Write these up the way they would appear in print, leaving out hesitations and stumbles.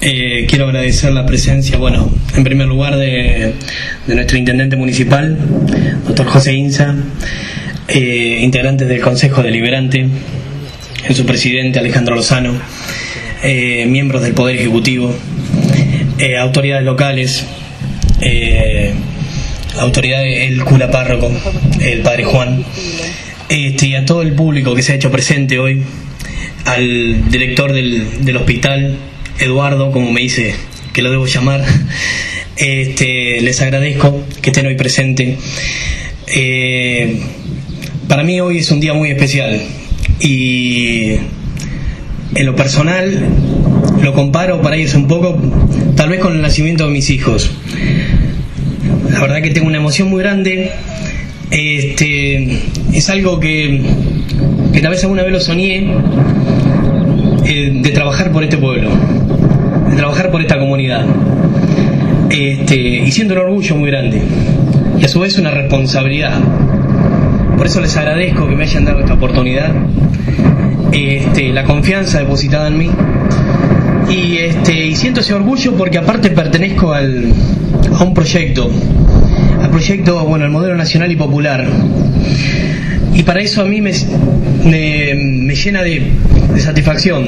Quiero agradecer la presencia, en primer lugar de nuestro intendente municipal, doctor José Inza, integrantes del Consejo Deliberante, en su presidente Alejandro Lozano, miembros del Poder Ejecutivo, autoridades locales, autoridades, el cura párroco, el padre Juan, y a todo el público que se ha hecho presente hoy, al director del hospital, Eduardo, como me dice que lo debo llamar. Les agradezco que estén hoy presentes. Para mí hoy es un día muy especial y en lo personal lo comparo para ellos un poco tal vez con el nacimiento de mis hijos. La verdad que tengo una emoción muy grande. Es algo que tal vez alguna vez lo soñé, de trabajar por este pueblo, de trabajar por esta comunidad, y siendo un orgullo muy grande y a su vez una responsabilidad. Por eso les agradezco que me hayan dado esta oportunidad, la confianza depositada en mí, y siento ese orgullo porque aparte pertenezco a un proyecto, el modelo nacional y popular, y para eso a mí me llena de satisfacción,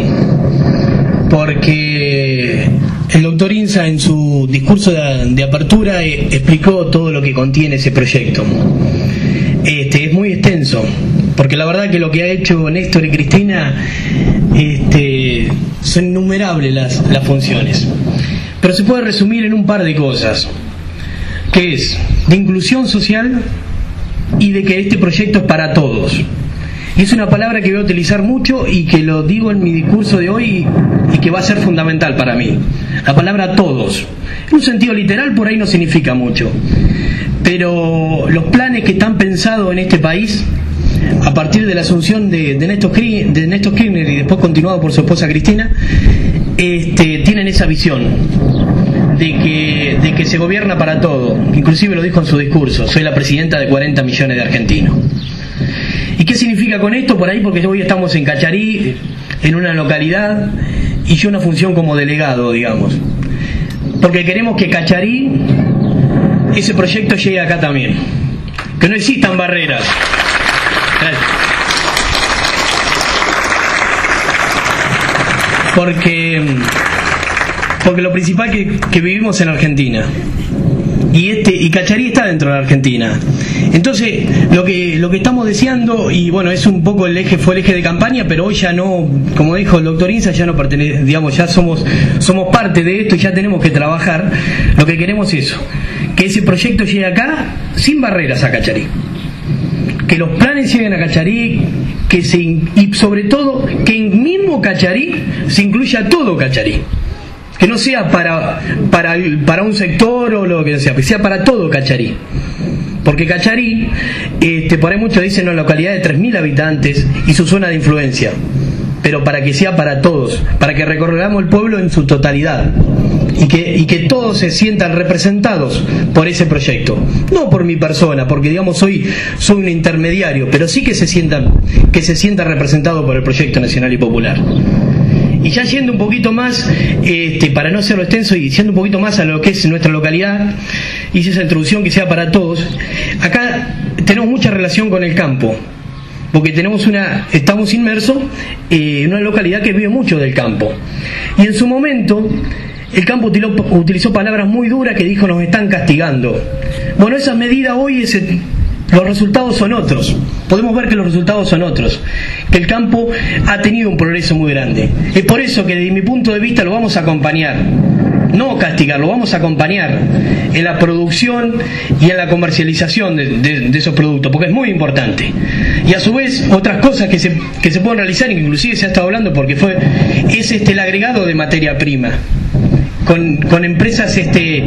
porque el doctor Inza en su discurso de apertura explicó todo lo que contiene ese proyecto. Es muy extenso, porque la verdad que lo que ha hecho Néstor y Cristina, son innumerables las funciones, pero se puede resumir en un par de cosas, que es de inclusión social y de que este proyecto es para todos. Y es una palabra que voy a utilizar mucho y que lo digo en mi discurso de hoy y que va a ser fundamental para mí. La palabra todos. En un sentido literal por ahí no significa mucho, pero los planes que están pensados en este país a partir de la asunción de Néstor Kirchner y después continuado por su esposa Cristina, tienen esa visión de que se gobierna para todo. Inclusive lo dijo en su discurso: soy la presidenta de 40 millones de argentinos. ¿Y qué significa con esto? Por ahí, porque hoy estamos en Cacharí, en una localidad, y yo una función como delegado, digamos, porque queremos que Cacharí, ese proyecto llegue acá también, que no existan barreras. Gracias. Porque lo principal que vivimos en Argentina, y Cacharí está dentro de la Argentina. Entonces lo que estamos deseando, y es un poco fue el eje de campaña, pero hoy ya no, como dijo el doctor Inza, ya no pertenece, digamos, ya somos parte de esto y ya tenemos que trabajar. Lo que queremos es eso, que ese proyecto llegue acá sin barreras a Cacharí, que los planes lleguen a Cacharí, y sobre todo que en mismo Cacharí se incluya todo Cacharí, que no sea para un sector o lo que sea para todo Cacharí. Porque Cacharí, por ahí muchos dicen una localidad de 3.000 habitantes y su zona de influencia, pero para que sea para todos, para que recorramos el pueblo en su totalidad y que todos se sientan representados por ese proyecto, no por mi persona, porque digamos soy un intermediario, pero sí que se sienta representado por el proyecto nacional y popular. Y ya yendo un poquito más, para no hacerlo extenso y yendo un poquito más a lo que es nuestra localidad, hice esa introducción que sea para todos. Acá tenemos mucha relación con el campo, porque estamos inmersos en una localidad que vive mucho del campo. Y en su momento, el campo utilizó palabras muy duras que dijo: nos están castigando. Bueno, esa medida hoy los resultados son otros. Podemos ver que los resultados son otros, que el campo ha tenido un progreso muy grande. Es por eso que desde mi punto de vista lo vamos a acompañar, no castigar, lo vamos a acompañar en la producción y en la comercialización de esos productos, porque es muy importante. Y a su vez otras cosas que se pueden realizar, inclusive se ha estado hablando porque es el agregado de materia prima, con empresas,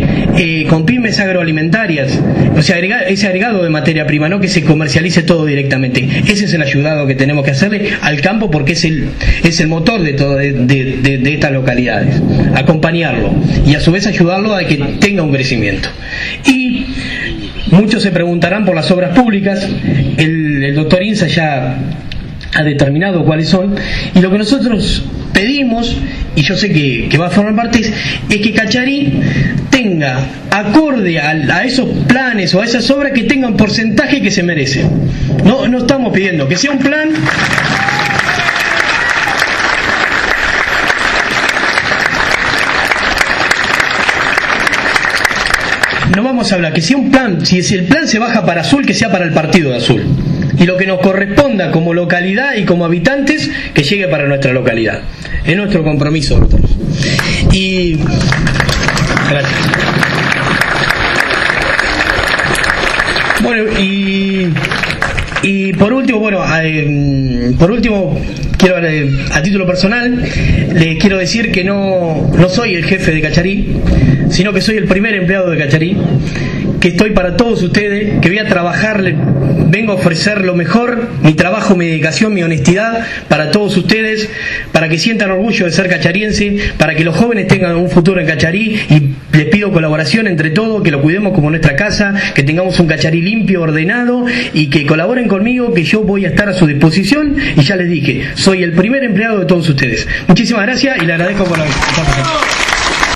con pymes agroalimentarias, o sea, ese agregado de materia prima, no que se comercialice todo directamente. Ese es el ayudado que tenemos que hacerle al campo, porque es el motor de todo de estas localidades. Acompañarlo y a su vez ayudarlo a que tenga un crecimiento. Y muchos se preguntarán por las obras públicas. El doctor Inza ya ha determinado cuáles son, y lo que nosotros pedimos, y yo sé que va a formar parte, es que Cacharí tenga, acorde a esos planes o a esas obras, que tenga un porcentaje que se merece. No estamos pidiendo que sea un plan no vamos a hablar, que sea un plan, si el plan se baja para Azul, que sea para el partido de Azul. Y lo que nos corresponda como localidad y como habitantes, que llegue para nuestra localidad. Es nuestro compromiso, doctor. Y gracias. Bueno, y por último, quiero, a título personal, les quiero decir que no soy el jefe de Cacharí, sino que soy el primer empleado de Cacharí, que estoy para todos ustedes, que voy a trabajar, vengo a ofrecer lo mejor, mi trabajo, mi dedicación, mi honestidad para todos ustedes, para que sientan orgullo de ser cachariense, para que los jóvenes tengan un futuro en Cacharí, y les pido colaboración entre todos, que lo cuidemos como nuestra casa, que tengamos un Cacharí limpio, ordenado, y que colaboren conmigo, que yo voy a estar a su disposición, y ya les dije, soy el primer empleado de todos ustedes. Muchísimas gracias y le agradezco por la